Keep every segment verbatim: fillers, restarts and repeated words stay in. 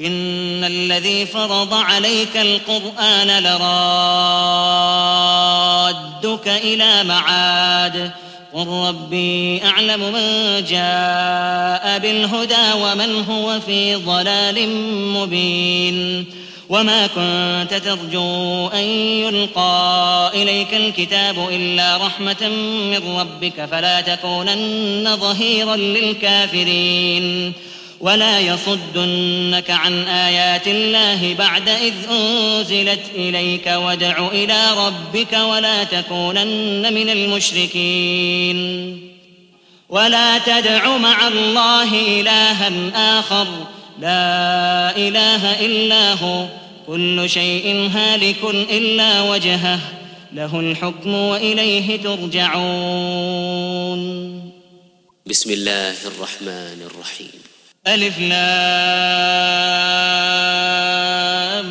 إن الذي فرض عليك القرآن لرادك إلى معاد قل ربي أعلم من جاء بالهدى ومن هو في ضلال مبين وما كنت ترجو أن يلقى إليك الكتاب إلا رحمة من ربك فلا تكونن ظهيرا للكافرين ولا يصدنك عن آيات الله بعد إذ أنزلت إليك وادع إلى ربك ولا تكونن من المشركين ولا تدع مع الله إلها آخر لا إله إلا هو كل شيء هالك إلا وجهه له الحكم وإليه ترجعون. بسم الله الرحمن الرحيم. ألف لام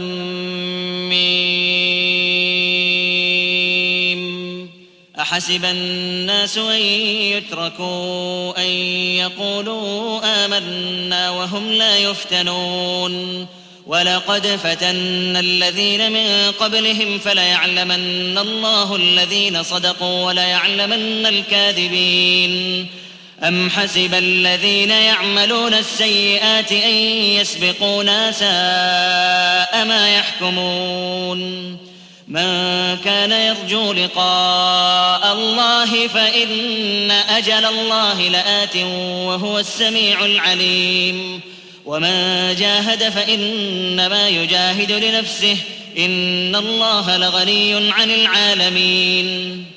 ميم أحسب الناس أن يتركوا أن يقولوا آمنا وهم لا يفتنون ولقد فتنا الذين من قبلهم فليعلمن الله الذين صدقوا وليعلمن الكاذبين أم حسب الذين يعملون السيئات أن يسبقونا ساء ما يحكمون من كان يرجو لقاء الله فإن أجل الله لآت وهو السميع العليم ومن جاهد فإنما يجاهد لنفسه إن الله لغني عن العالمين